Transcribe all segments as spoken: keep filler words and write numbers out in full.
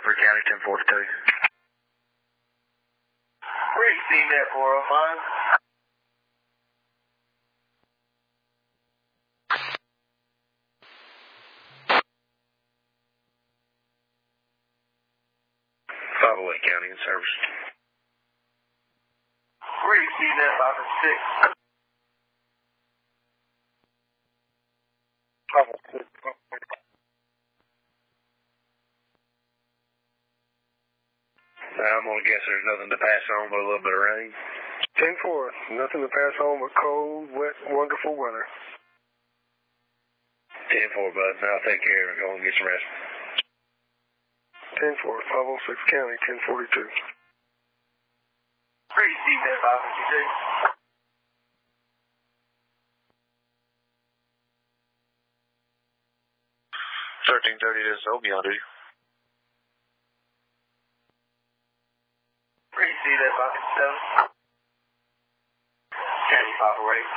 Rutherford County, ten forty-two. Where you seen that four oh five? five oh eight County in service. Where you seen that five oh six? five oh six. I'm going to guess there's nothing to pass on but a little bit of rain. ten four, nothing to pass on but cold, wet, wonderful weather. ten four, bud. Now take care and go and get some rest. ten four, five oh six County, ten forty-two. Where you seen that five fifty-two? thirteen thirty to Sobion, dude. Where you see that five fifty-seven? County five oh eight.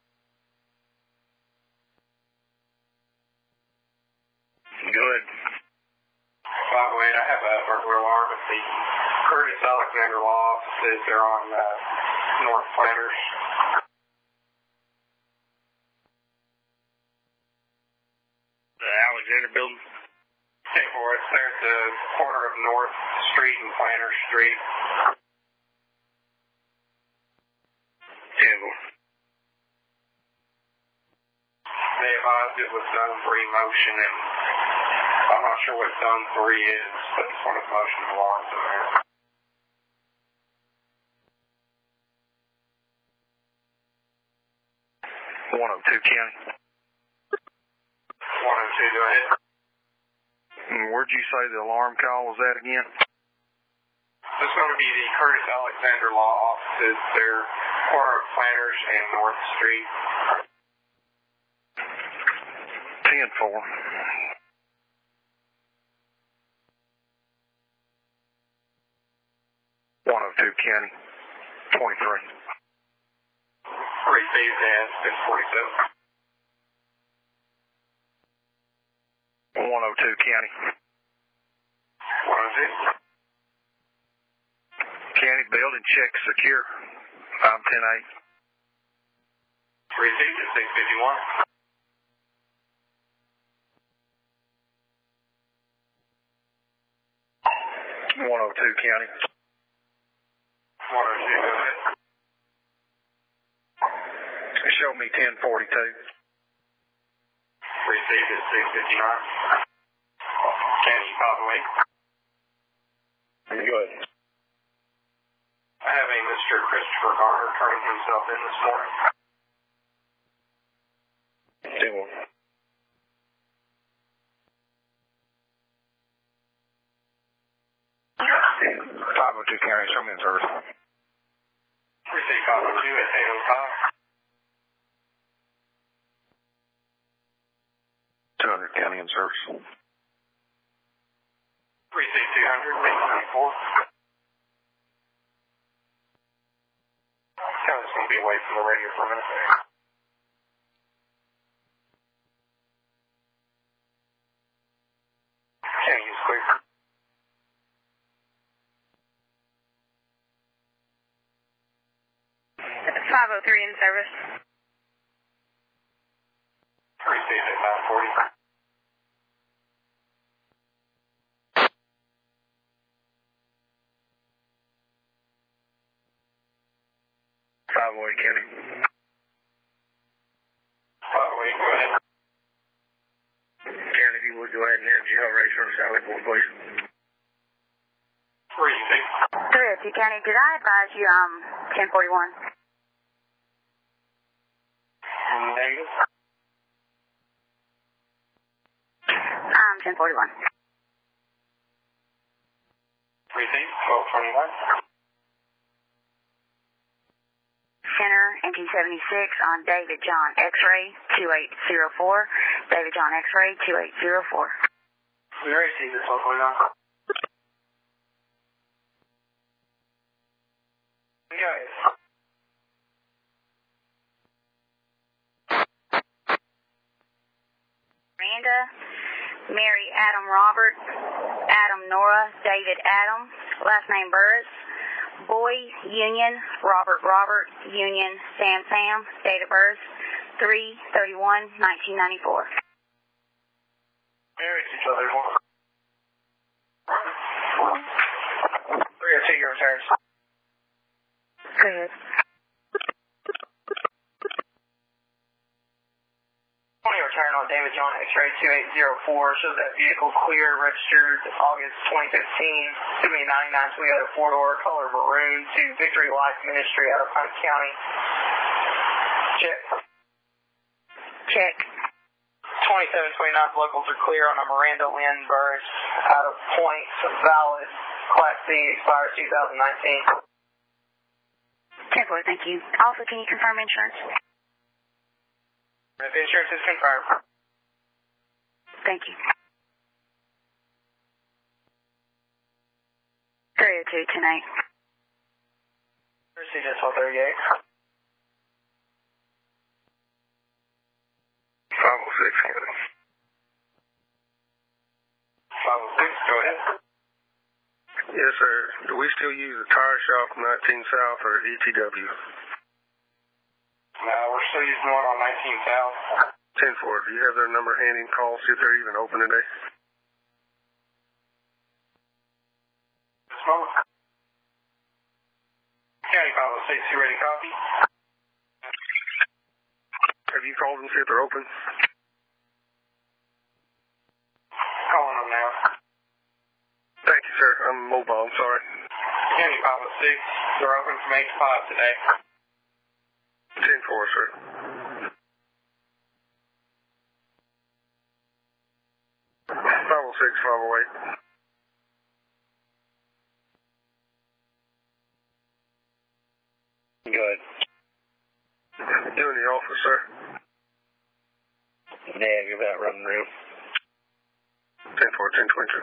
Good. five oh eight, I have a burglar alarm at the Curtis Alexander Law offices. They're on uh, North Flanders. The Alexander building? ten four, it's there at the corner of North Street and Flanders Street. ten four. They advised it was zone three motion, and I'm not sure what zone three is, but it's one of the motion alarms in there. one oh two County. one oh two, go ahead. Where'd you say the alarm call was at again? It's going to be the Curtis Alexander Law offices. They're corner of Flanders and North Street. ten four. one oh two County, twenty-three. Received as ten forty-seven. one oh two County. one oh two. County building check secure. five ten eight. Received at six fifty-one. one oh two County. one oh two, go ahead. Show me ten forty-two. Received at six fifty-nine. County five oh eight. Good. I have a Mister Christopher Garner turning himself in this morning. ten one. five oh two County, show me in service. Received five oh two at eight oh five. two hundred County in service. Received two hundred, eight ninety-four. I'm just going to be away from the radio for a minute. County is clear. five oh three in service. Received at nine forty. five oh eight County. five oh eight, go ahead. County, if you would go ahead and have G L race for the Sally Board, please. Received. three oh two County, did I advise you, um, ten forty-one? Negative. Um, ten forty-one. Received, twelve twenty-nine. Center, N T seventy-six on David John X-ray, two eight zero four. David John X-ray, two eight zero four. We already see this one going on. Yeah. Miranda, Mary Adam Robert, Adam Nora, David Adam, last name Burris. Boy Union, Robert Robert, Union, Sam Sam, date of birth, three thirty-one nineteen ninety-four. Married to each other. three oh two, your returns. Go ahead. twenty return on David John X-ray two eight zero four shows that vehicle clear, registered August twenty fifteen, to be ninety-nine Toyota four-door, color maroon, to Victory Life Ministry out of Hunt County. Check. Check. twenty-seven twenty-nine locals are clear on a Miranda Lynn Burris out of Point, valid, Class C, expired two thousand nineteen. ten four, thank you. Also, can you confirm insurance? If insurance is confirmed. Thank you. three oh two tonight. Received at twelve thirty-eight. five oh six, County. five oh six, go ahead. Yes, sir. Do we still use the tire shop nineteen South or E T W? No, we're still using one on nineteen South. ten four, do you have their number handy and call, see if they're even open today? Smoke. County five oh six, you ready to copy? Have you called them, see if they're open? Calling them now. Thank you, sir. I'm mobile, I'm sorry. County five oh six, they're open from eight to five today. ten four, sir. five oh six, five oh eight. Go ahead. You in the office, sir? Yeah, you're about running room. ten four, ten twenty-two.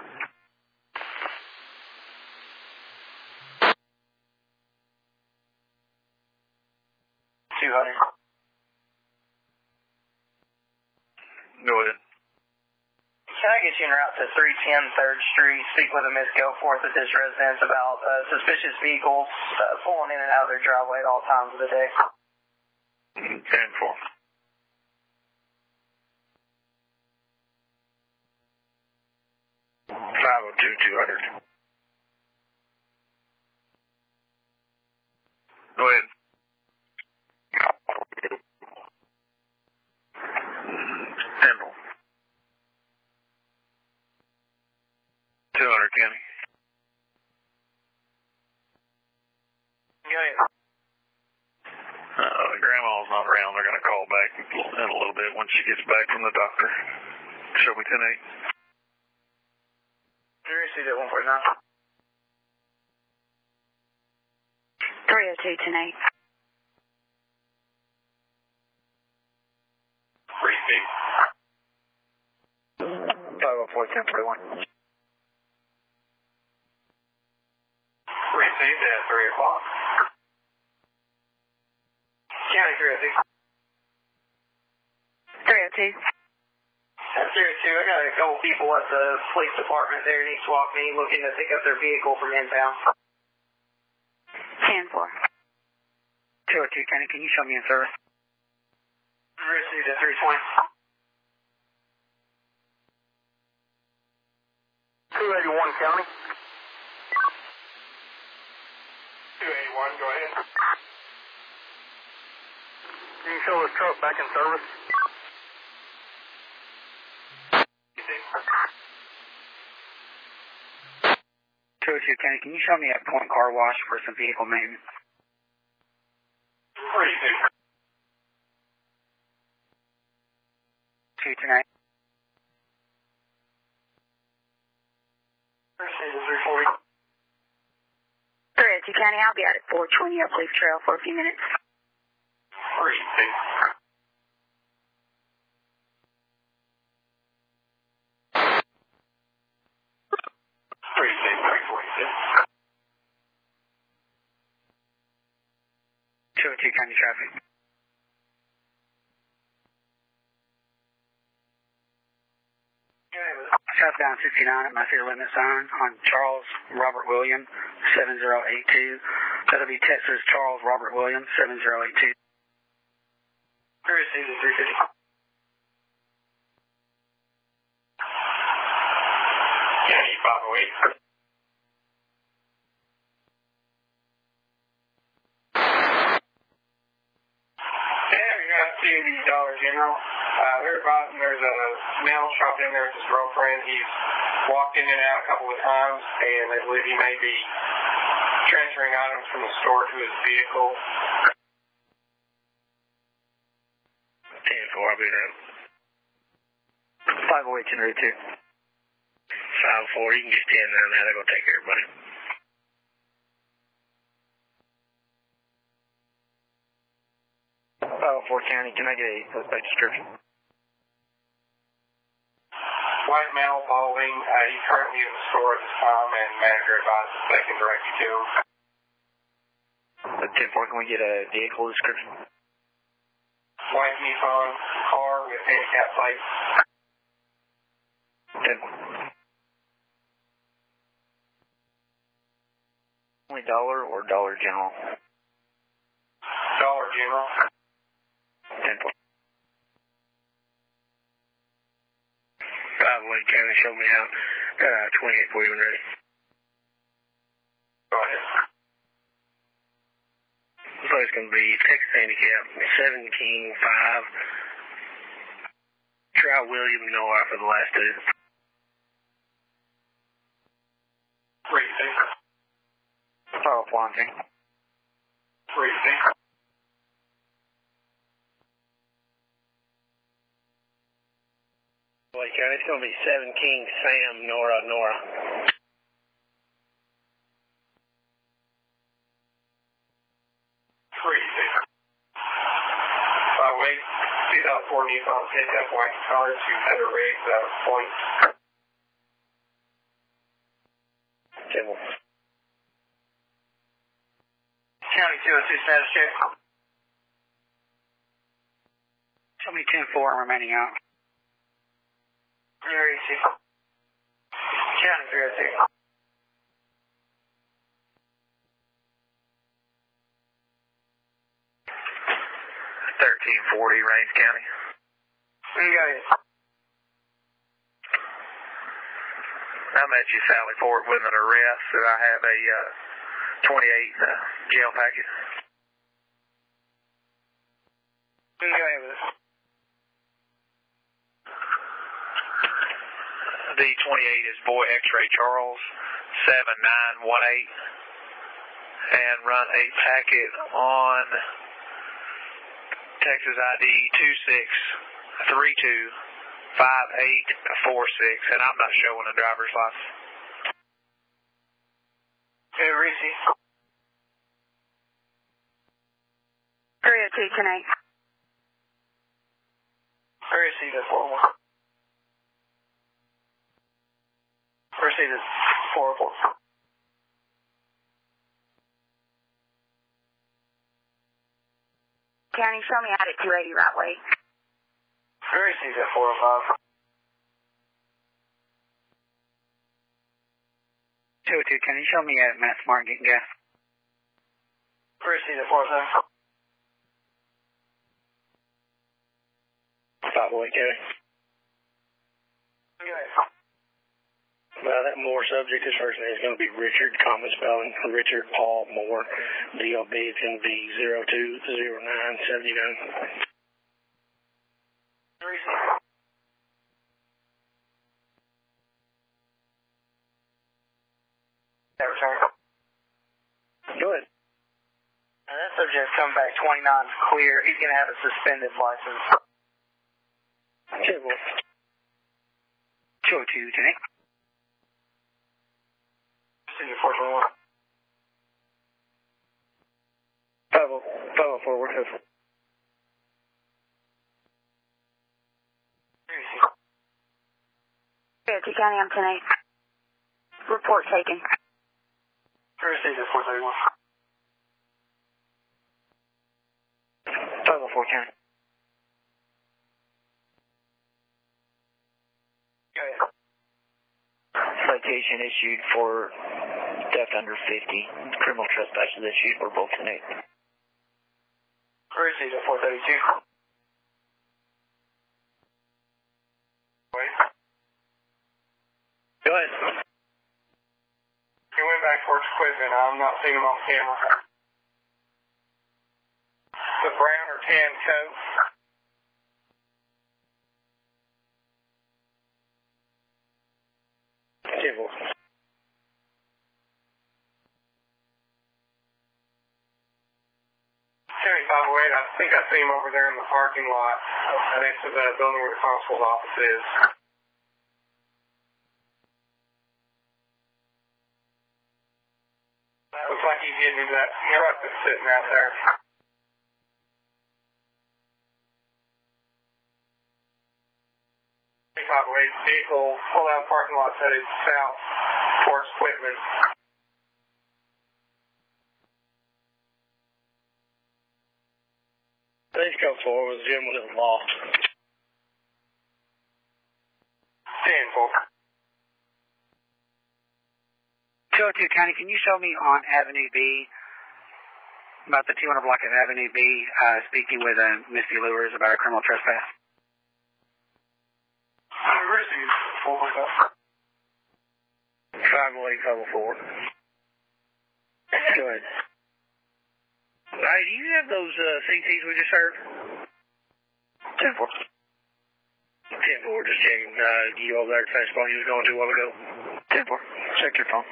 two hundred. Go ahead. Can I get you en route to three ten third Street? Speak with a Miss Goforth at this residence about uh, suspicious vehicles uh, pulling in and out of their driveway at all times of the day. ten four. five oh two, two hundred. Go ahead. Temple. two hundred, Kenny. Go ahead. Uh, Grandma's not around. They're going to call back in a little bit once she gets back from the doctor. Show me ten eight. You received at one forty-nine. three oh two tonight. Receive. five oh four, ten forty-one. Received at three o'clock. County three oh two. three oh two. At three oh two, I got a couple people at the police department there in East Walkney looking to pick up their vehicle from inbound. ten four. two oh two, County, can you show me in service? Received at three twenty. two eighty-one, County. two eighty-one, go ahead. Can you show this truck back in service? two oh two, County, can you show me at Point Car Wash for some vehicle maintenance? Received. two tonight. Received at three forty. three oh two County, I'll be out at four twenty Oak Leaf Trail for a few minutes. Received. Received three forty-six. two oh two, County traffic. Your name is Westbound sixty-nine at my city limit sign on Charles Robert William, seven zero eight two. That'll be Texas Charles Robert William, seven zero eight two. Received at three fifty. County five oh eight. To the Dollar General. Uh, they're advising there's a male shopped in there with his girlfriend. He's walked in and out a couple of times, and they believe he may be transferring items from the store to his vehicle. ten four, I'll be there. five oh eight, ten two. five four, you can just stand there now. They're going to take care of everybody. five oh four County, can I get a suspect description? White male following. Uh, he's currently in the store at this time, and manager advises they can direct you to him. ten four, can we get a vehicle description? White Nissan car with handicap plates. ten four. Only Dollar or Dollar General? Dollar General. ten four. five oh eight County, show me out. Uh, twenty-eight for you when ready. Go ahead. So it's going to be Texas Handicap, seven King five. Try William Noah for the last two. Three six. five oh four, Three six. Lake County, it's going to be seven King Sam Nora Nora. Three six. By the way, two thousand four Nissan pickup white color to Heather Riggs out of Point. Table. County two oh two status check. Show me ten four remaining out. Very easy. County three oh two. thirteen forty, Rains County. You got it. I'm at you, Sally Port, with an arrest, and I have a uh, twenty-eight uh, jail packet. You got it with us. D twenty-eight is Boy X-Ray Charles, seven nine one eight, and run a packet on Texas I D two six three two five eight four six, and I'm not showing a driver's license. Hey, Reese. three oh two, ten eight. Reese, that's four one. Reese, that's four four. County, show me out at two eighty right way. Reese, that's four oh five. two oh two, can you show me at Matt Smart getting gas? Reese, that's four oh seven. five oh eight, County. You got it. Well, that Moore subject, this first name is going to be Richard, common spelling, Richard Paul Moore. D O B is going to be zero two zero nine seven nine. Reese. That return. Go ahead. And that subject's coming back twenty-nine clear. He's going to have a suspended license. Okay, well. two oh two, ten eight. Senior four twenty-one. five oh four, work over. three oh two County, I'm ten eight. Report taken. Thursday, four thirty-one. five oh four, County. Go ahead. citation issued for theft under fifty. Criminal trespass is issued for both ten eight. Received at four thirty-two. Wait. Go ahead. He went back for his equipment. I'm not seeing him on camera. The brown or tan coat. Temple. seventy-five oh eight, I think I see him over there in the parking lot next to the building where the constable's office is. Looks like he's getting into that truck that's sitting out there. seventy-five oh eight vehicle pulled out of the parking lot headed south towards Whitman. Please come forward with Jim with his loft. ten four. two oh two County, can you show me on Avenue B, about the two hundred block of Avenue B, uh, speaking with uh, Misty Lewis about a criminal trespass? five oh eight level four. Go ahead. Hey, do you have those uh, C Ts we just heard? ten four. ten four, just checking. Uh, you over there at the spot you was going to a while ago? ten four. Check your phone.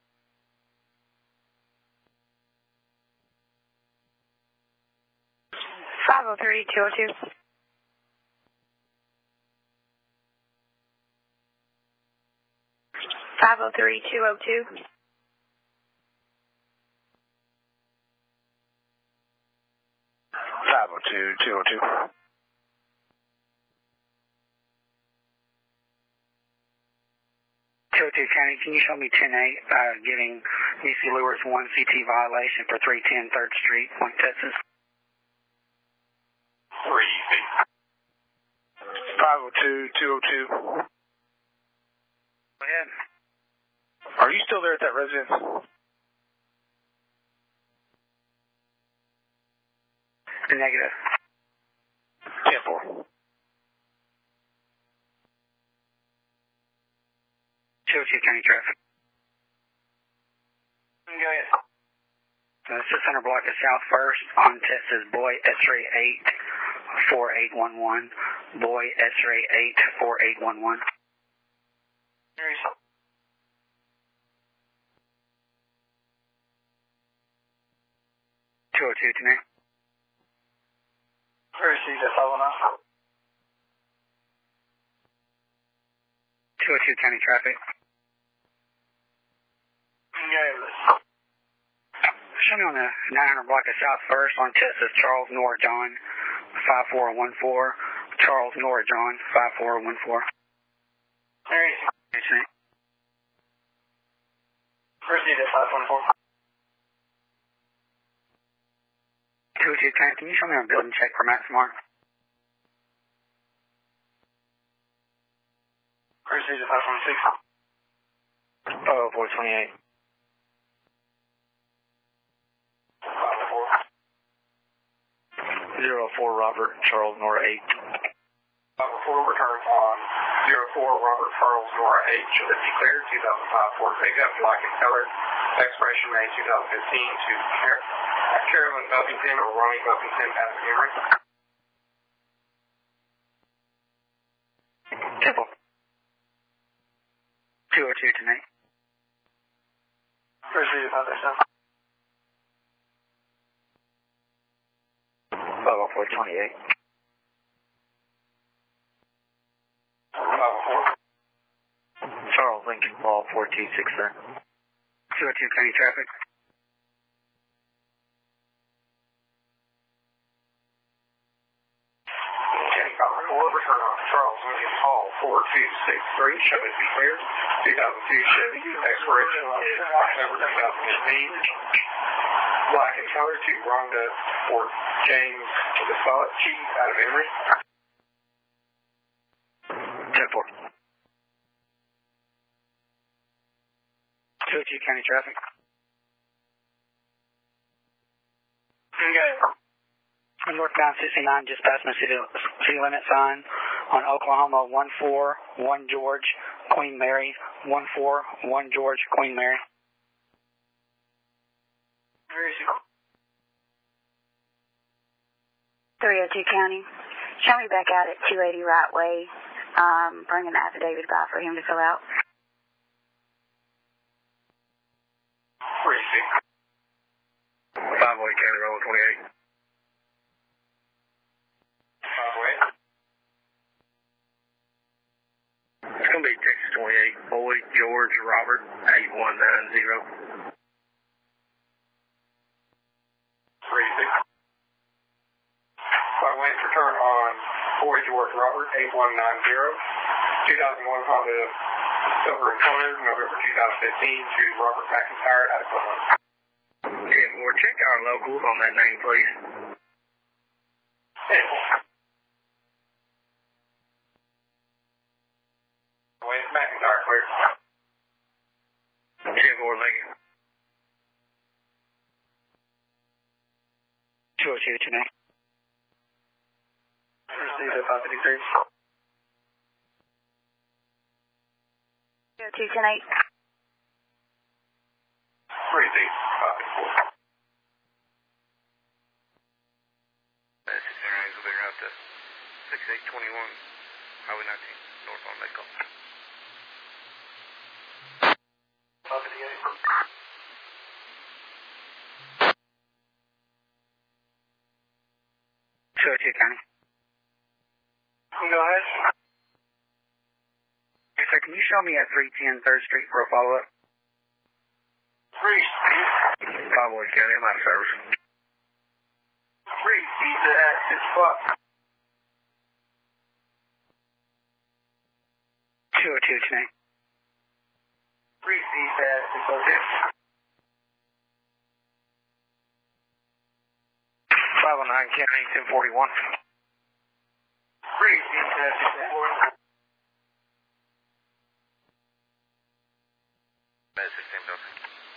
five oh three, two oh two. five oh three, two oh two. five oh two, two oh two. two oh two County, can you show me ten eight, uh, giving Misty Lewis one C T violation for three ten third Street, Point, Texas? Three easy. five oh two, two oh two. Go ahead. Are you still there at that residence? Negative. ten four. two oh two County traffic. Go ahead. Uh, six hundred block of South First on Texas Boy X-ray eight four eight one one. Boy X-ray eight four eight one one. two oh two to me. Received at five oh nine. two oh two County traffic. Show me on the nine hundred block of South First on Texas Charles Nora John five four one four. Charles Nora John five four one four. Received at five one four. two oh two County, can you show me on building check for Matt Smart? Received at five one six. Oh, four twenty-eight. five oh four. zero four Robert Charles Nora eight. five oh four return on zero four Robert Charles Nora eight. Should it be cleared? two thousand five Ford pickup, black and colored. Expiration May two thousand fifteen to Car- Carolyn Buffington or Ronnie Buffington at Emory. Temple. two oh two tonight. Received at five oh seven. five oh four twenty-eight. five oh four. Charles Lincoln Paul four two six seven. two oh two County traffic. Return on Charles Lincoln Hall four two six three. Show it be cleared. two thousand two Chevy. Expiration October two thousand fifteen. Black and color to Rhonda Fort James Chief out of Emory. ten four. County traffic. Okay. Northbound sixty-nine, just past the city, city limit sign on Oklahoma one four one George, Queen Mary, one four one George, Queen Mary. Where is he? three oh two County. Show me back out at two eighty Right Way. Um, bring an affidavit by for him to fill out. Where is he? five oh eight County Road twenty-eight. five oh eight. It's going to be Texas twenty-eight, Boyd George Robert, eight one nine zero. Where is he? five oh eight, return on Boyd George Robert, eight one nine zero. two thousand one Honda Silver Enclosure, November two thousand fifteen, to Robert McIntyre at Equipment. ten four, check our locals on that name, please. ten four. Wait, McIntyre, clear. ten four, thank you. two oh two tonight. Received at five fifty-three. two oh two tonight. Received five fifty-four. That's six airlines will be around to six eight twenty-one, Highway nineteen, north on Lake Gulf. five fifty-eight. two oh two County. Go ahead. Yes, sir, can you show me at three ten third Street for a follow-up? Received. five oh eight County, I'm out of service. Received at six o'clock. two oh two tonight. Received at six oh six. five oh nine County, ten forty-one. Received at six oh four. That's sixteen building.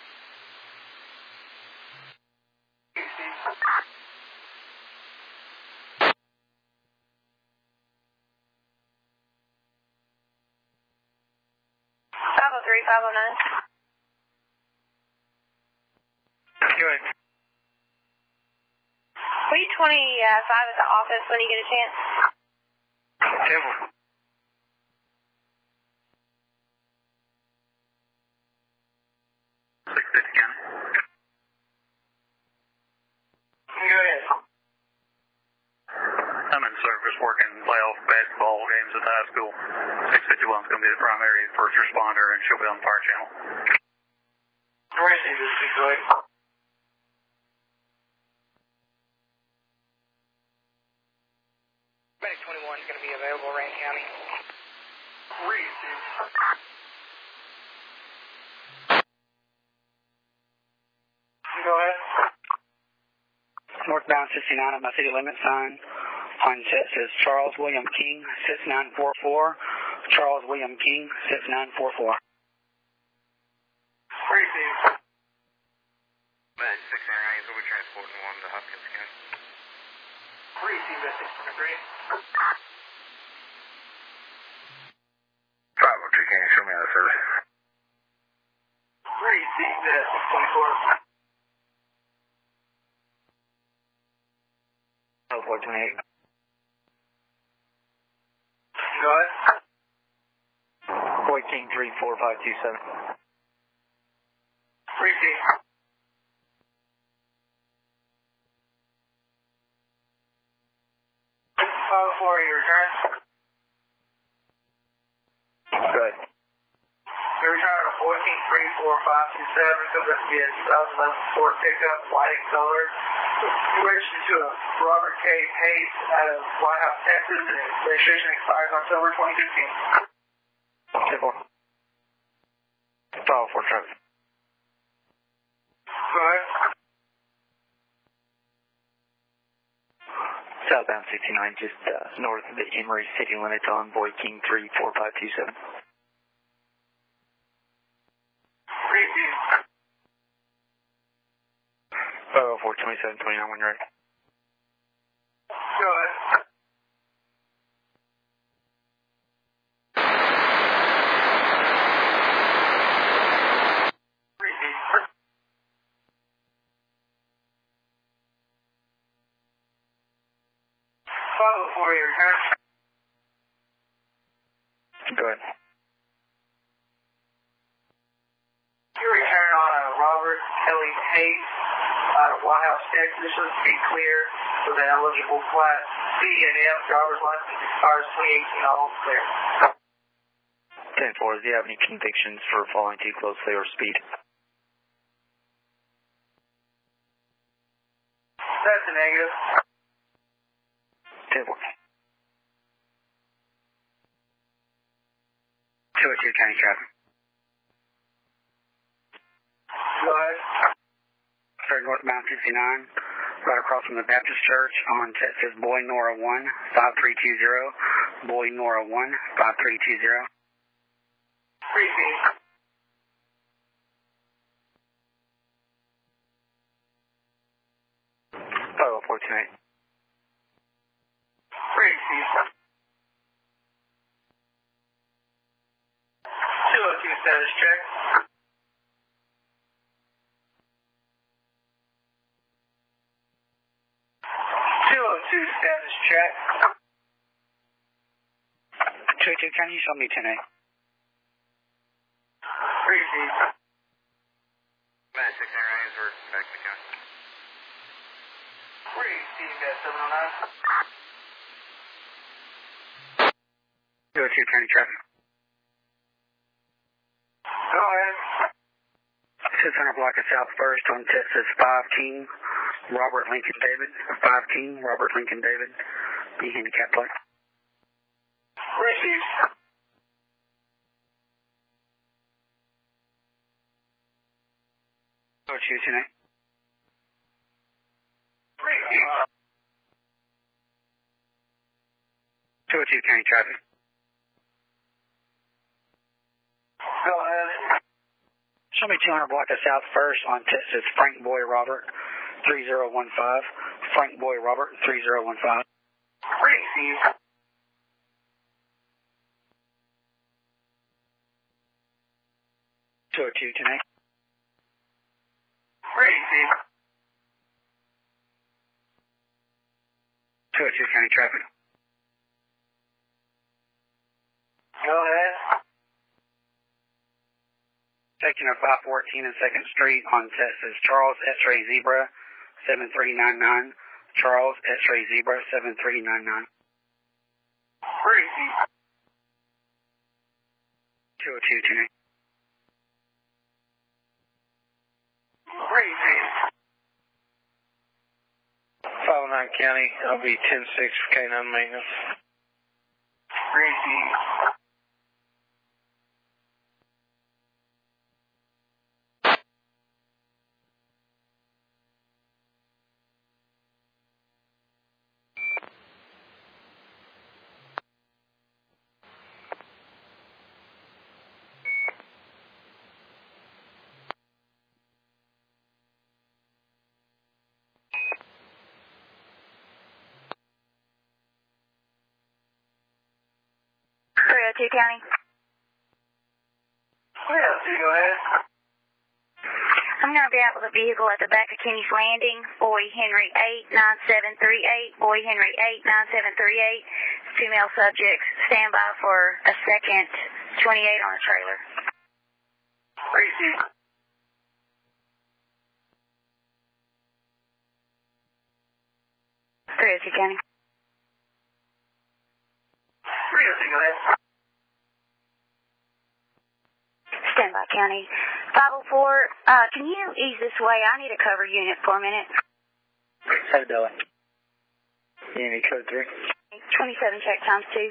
Received. five oh three, five oh nine. Go ahead. Will you twenty-five at the office when you get a chance? ten four. six fifty County. Go ahead. I'm in service working playoff basketball games at the high school. six fifty-one is going to be the primary first responder, and she'll be on the fire channel. Received at six oh eight. Medic twenty-one is going to be available, Rand County. Received. Go ahead. Northbound sixty-nine at my city limit sign on set says Charles William King, six nine four four. Charles William King, six nine four four. Received. That's six airlines will be transporting one to Hopkins County. Received at six twenty-three. five oh two County, show me out of service. Received at six twenty-four. oh four twenty-eight. Go ahead. Boyd King three four five two seven. Received. five oh four, your return. Go ahead. Your return on fourteen three four five two seven comes up to be a two thousand eleven Ford pickup, white and colored. Registered to a Robert K. Pace out of White House, Texas, and its registration expires October twenty fifteen. ten four. five oh four truck. Go ahead. Southbound sixty-nine, just uh, north of the Emory city limits on Boyd King three four five two seven. Received. four, twenty-seven, twenty-nine, when you're ready. Go ahead. Follow for your turn. Go ahead. Your return on uh, Robert Kelly Hayes out of White House, Texas. Let's be clear with an eligible class C and F. Driver's license expires twenty eighteen. All clear. ten four, do you have any convictions for following too closely or speed? That's a negative. ten four. two oh two County Traffic. Go ahead. Third northbound fifty-nine, right across from the Baptist Church on Texas Boy Nora one, five three two zero. Boy Nora one, five three two zero. Free feed. Oh, four two eight. Free feed. two oh two status check. two oh two status check. two oh two County, show me ten A. Free feed. nine six nine Rainsford, back to the county. Free feed, got seven oh nine. two oh two County Traffic. Go ahead. six hundred block of South First on Texas five King, Robert Lincoln David. five King, Robert Lincoln David. Be handicap plate. Free feed. two oh two ten A. Free feed. two oh two County Traffic. Go ahead. Show me two hundred block of South First on Texas Frank Boy Robert three zero one five. Frank Boy Robert three zero one five. Free feed. two oh two ten A. Free feed. two oh two County Traffic. Go ahead. Section of five fourteen and second Street on Texas Charles X-Ray Zebra seven three nine nine. Charles X-Ray Zebra seven three nine nine. Free feed. two oh two ten A. Free feed. five oh nine County, I'll be ten six for K nine maintenance. Free feed. three oh two County. Well, go ahead. I'm going to be out with a vehicle at the back of Kenny's Landing. Boy Henry eight nine seven three eight. Boy Henry eight nine seven three eight. Female subjects. Stand by for a second twenty-eight on a trailer. Free feed. three oh two County. three oh two, go ahead. Stand by, County. five oh four, uh, can you ease this way? I need a cover unit for a minute. How you doing? Unit code three. twenty-seven check times two.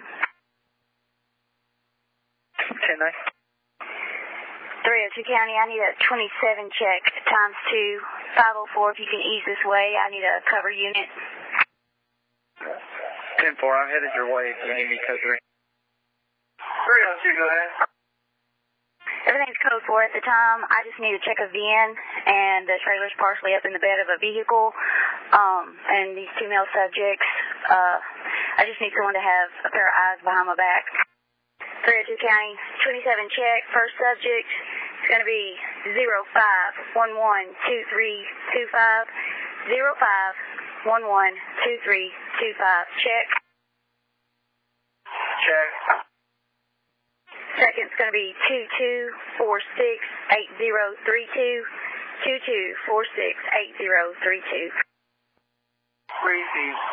ten nine. three oh two County, I need a twenty-seven check times two. five oh four, if you can ease this way, I need a cover unit. ten four, I'm headed your way. You need me code three. three oh two, go ahead. Everything's code four at the time. I just need to check a V N, and the trailer's partially up in the bed of a vehicle. Um, and these two male subjects, uh, I just need someone to have a pair of eyes behind my back. three oh two County, twenty-seven check. First subject is going to be zero five one one two three two five. zero five one one two three two five. Check. Check. Second's going to be two two four six eight zero three two. two two four six eight zero three two. Receive.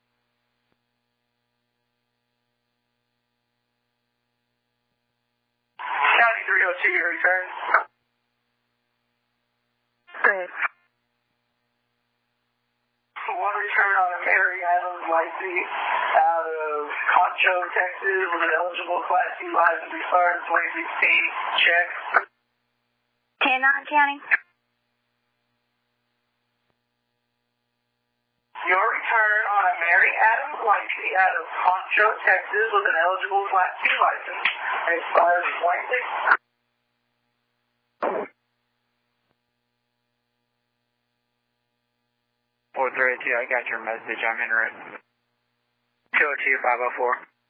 County three oh two, your return. Go ahead. One return on a Mary Adams license out of Concho, Texas, with an eligible Class C license expired in twenty sixteen. Check. ten nine County. Your return on a Mary Adams license out of Concho, Texas, with an eligible Class C license expired in twenty sixteen. four three two, I got your message. I'm in route. two oh two five oh four.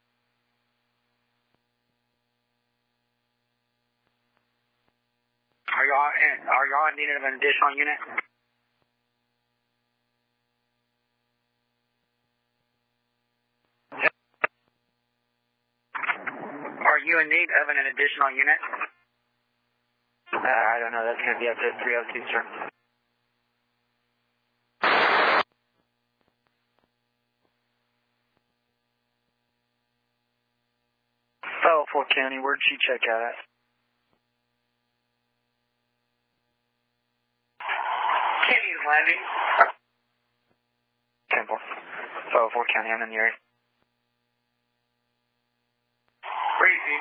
Are y'all in, are y'all in need of an additional unit? Are you in need of an additional unit? Uh, I don't know. That's going to be up to three oh two, sir. Oh, Fort County, where'd she check out at? Kenny's Landing. Temple. Oh, Fort County, I'm in the area. Crazy.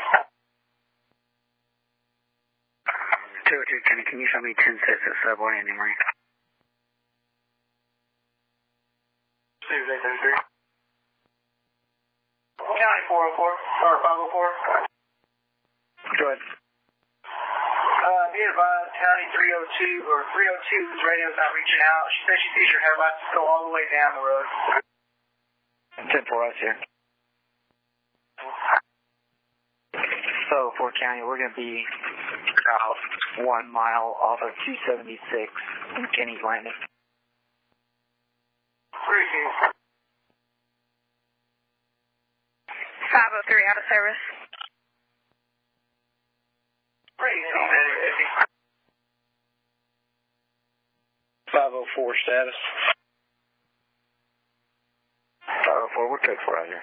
two oh two, Kenny, can you show me ten sets at Subway and Emory? two eight three. County four oh four, or five oh four. Go ahead. Uh, be advised, County three oh two, or three oh two's radio's not reaching out. She says she sees your headlights go all the way down the road. ten four, us here. So, Fort County, we're going to be about one mile off of two seventy-six in Kenny's Landing. Crazy. five oh three out of service. Crazy. five oh four status. five oh four, we're code four out here.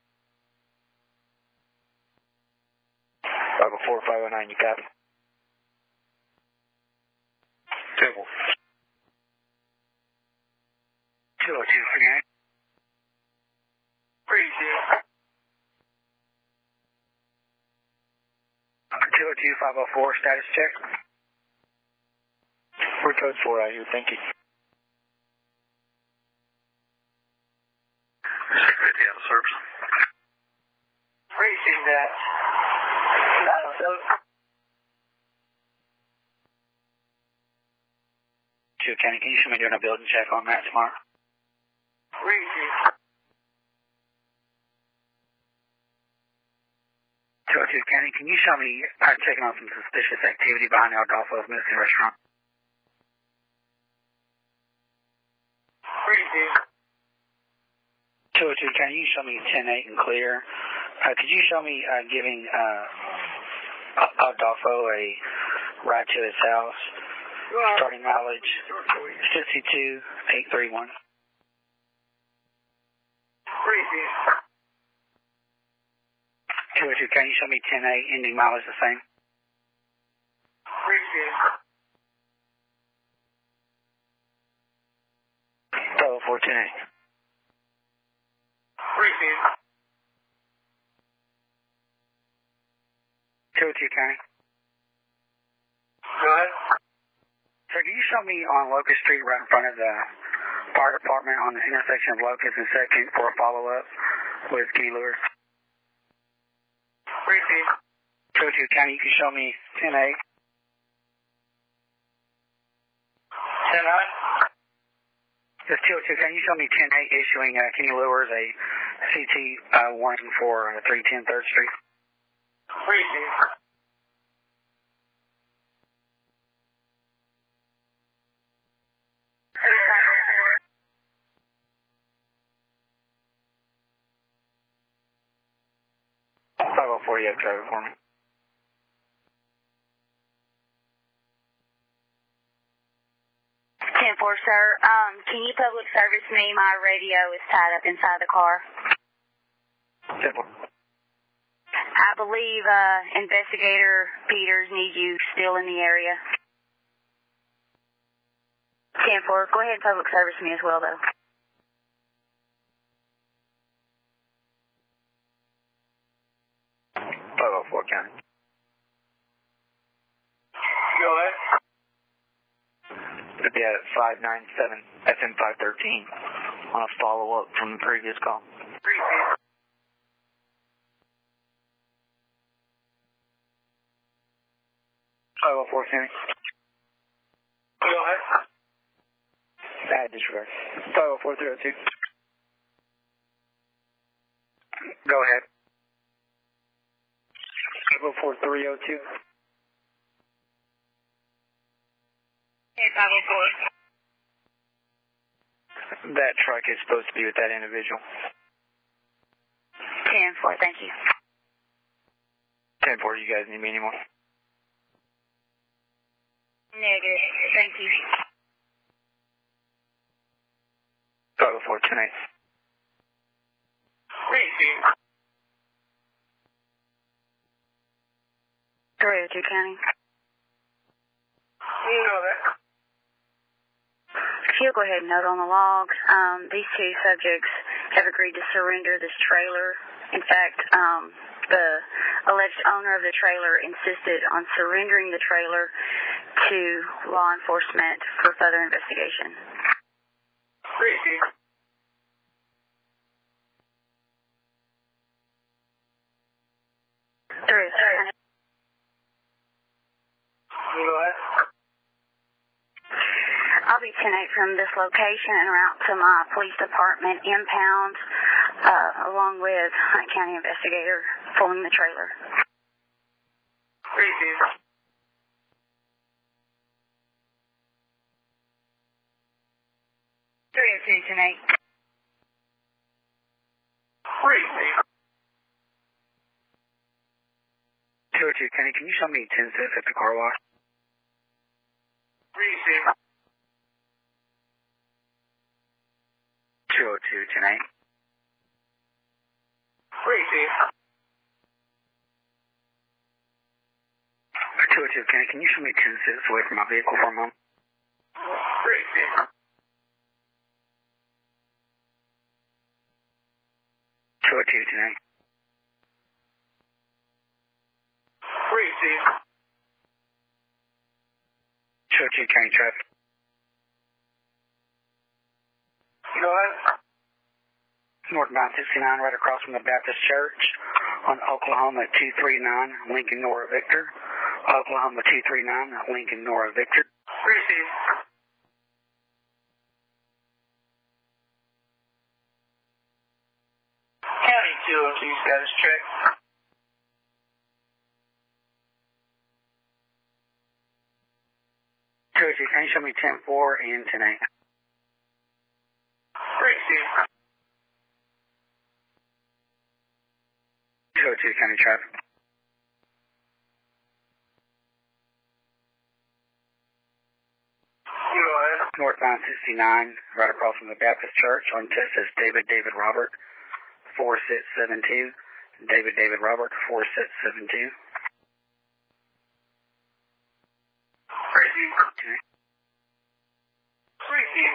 five oh four, five oh nine, you copy? Temple. two oh two, okay. Crazy. two oh two, five oh four, status check. We're code four out here, thank you. six fifty out of service. Crazy that. two County, can you show me doing a building check on that tomorrow? Crazy. two oh two County, can you show me, I'm checking on some suspicious activity behind the Adolfo's Mexican restaurant? Crazy. two oh two County, you show me ten eight and clear. Uh, could you show me uh, giving uh, Adolfo a ride to his house? Starting mileage fifty-two eight thirty-one. Crazy. two oh two, can you show me ten eight, ending mileage the same? Crazy. Oh, four ten eight. Crazy. two oh two County. Go ahead. Sir, can you show me on Locust Street right in front of the fire department on the intersection of Locust and Second for a follow-up with Kenny Lewis? Crazy. two oh two County, you can show me ten eight. ten nine? This two oh two, can you show me ten eight issuing uh, Kenny Lures a C T uh, warning for uh, three ten third Street? three ten. five oh four, you have driver for me. ten four, sir. Um, can you public service me? My radio is tied up inside the car. ten four. I believe uh, Investigator Peters needs you still in the area. ten four, go ahead and public service me as well, though. five oh four County. Go ahead. It'd be at five nine seven F M five thirteen on a follow-up from the previous call. three ten. five oh four County. Go ahead. Bad disregard. five oh four three oh two. Go ahead. five oh four three oh two. Hey, five oh four. That truck is supposed to be with that individual. ten four, thank you. ten four, you guys need me anymore? Negative, thank you. five oh four ten eight. three ten. three oh two County. Go ahead. If you'll go ahead and note on the log, um, these two subjects have agreed to surrender this trailer. In fact, um, the alleged owner of the trailer insisted on surrendering the trailer to law enforcement for further investigation. three ten. Three, three. Go ahead. I'll be ten eight from this location en route to my police department impound, uh, along with Hunt County investigator pulling the trailer. three ten. three oh two, ten eight. three ten. two oh two County, can you show me ten six at the car wash? three ten. two oh two ten eight. three ten. two oh two County, can you show me ten six away from my vehicle for a moment? three ten. two oh two ten eight. three ten. two oh two County traffic. Go ahead. Northbound sixty-nine, right across from the Baptist Church on Oklahoma two three nine, Lincoln Nora Victor. Oklahoma two three nine, Lincoln Nora Victor. three ten. County two oh two status check. two oh two, can you show me ten four and ten eight? three ten. two oh two County traffic. Go ahead. Northbound sixty-nine, right across from the Baptist Church on Texas, David David Robert, four six seven two. David David Robert, four six seven two. three ten. three ten.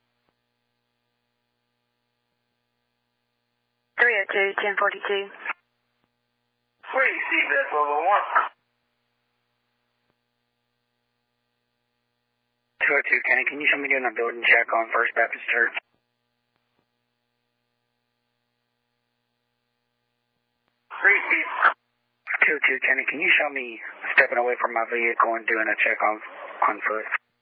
three oh two, ten forty-two. three C, that's level one. two oh two County, can you show me doing a building check on First Baptist Church? three C. two oh two, Kenny, can you show me stepping away from my vehicle and doing a check on, on foot?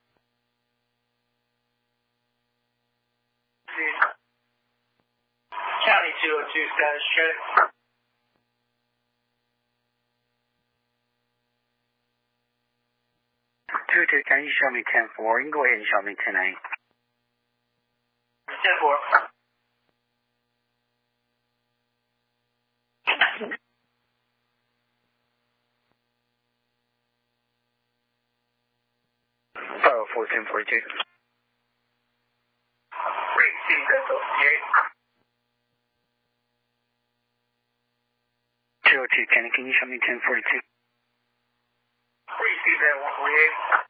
County two oh two status check. two two, can you show me ten four? You can go ahead and show me ten eight. ten four. Oh, four ten forty-two. Receive vessel eight. two oh two, Kenny, can you show me ten forty-two? Receive that one forty-eight.